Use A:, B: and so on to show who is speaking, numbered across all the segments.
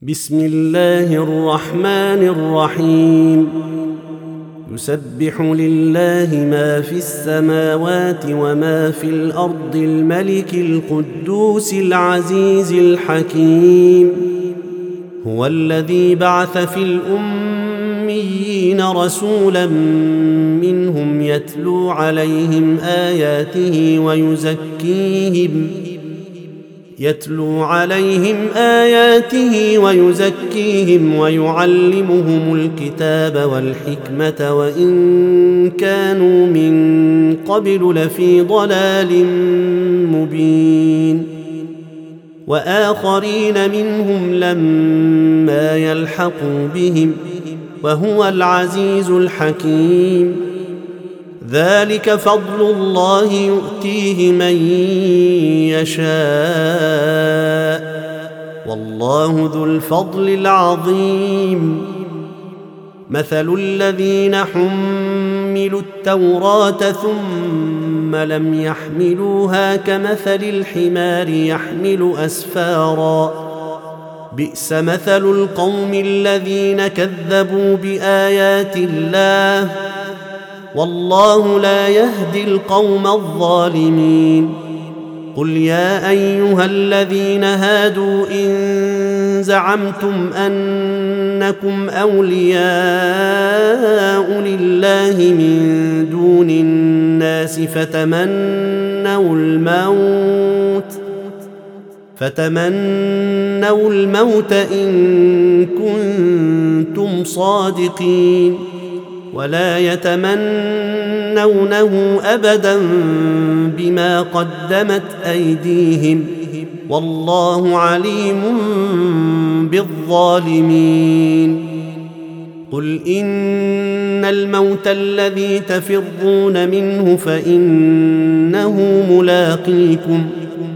A: بسم الله الرحمن الرحيم. يسبح لله ما في السماوات وما في الأرض الملك القدوس العزيز الحكيم. هو الذي بعث في الأميين رسولا منهم يتلو عليهم آياته ويزكيهم ويعلمهم الكتاب والحكمة وإن كانوا من قبل لفي ضلال مبين. وآخرين منهم لما يلحقوا بهم وهو العزيز الحكيم. ذلك فضل الله يؤتيه من يشاء والله ذو الفضل العظيم. مثل الذين حملوا التوراة ثم لم يحملوها كمثل الحمار يحمل أسفارا بئس مثل القوم الذين كذبوا بآيات الله والله لا يهدي القوم الظالمين. قل يا أيها الذين هادوا إن زعمتم أنكم أولياء لله من دون الناس فتمنوا الموت إن كنتم صادقين ولا يتمنونه أبدا بما قدمت أيديهم والله عليم بالظالمين. قل إن الموت الذي تفرون منه فإنه ملاقيكم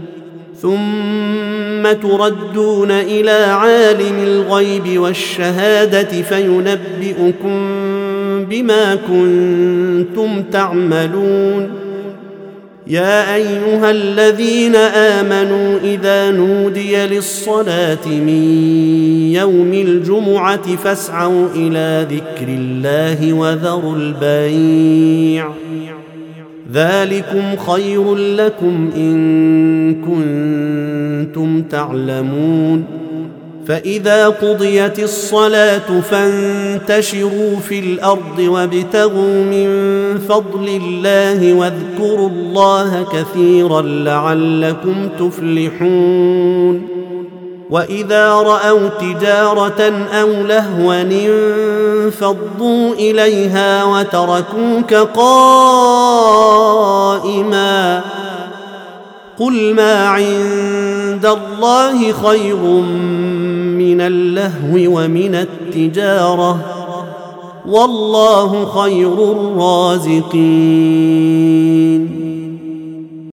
A: ثم تردون إلى عالم الغيب والشهادة فينبئكم بما كنتم تعملون. يا أيها الذين آمنوا إذا نودي للصلاة من يوم الجمعة فاسعوا إلى ذكر الله وذروا البيع ذلكم خير لكم إن كنتم تعلمون. فإذا قضيت الصلاة فانتشروا في الأرض وابتغوا من فضل الله واذكروا الله كثيرا لعلكم تفلحون. وإذا رأوا تجارة أو لهوا انفضوا إليها وتركوك قائما قل ما عند الله خير من اللهو ومن التجارة والله خير الرازقين.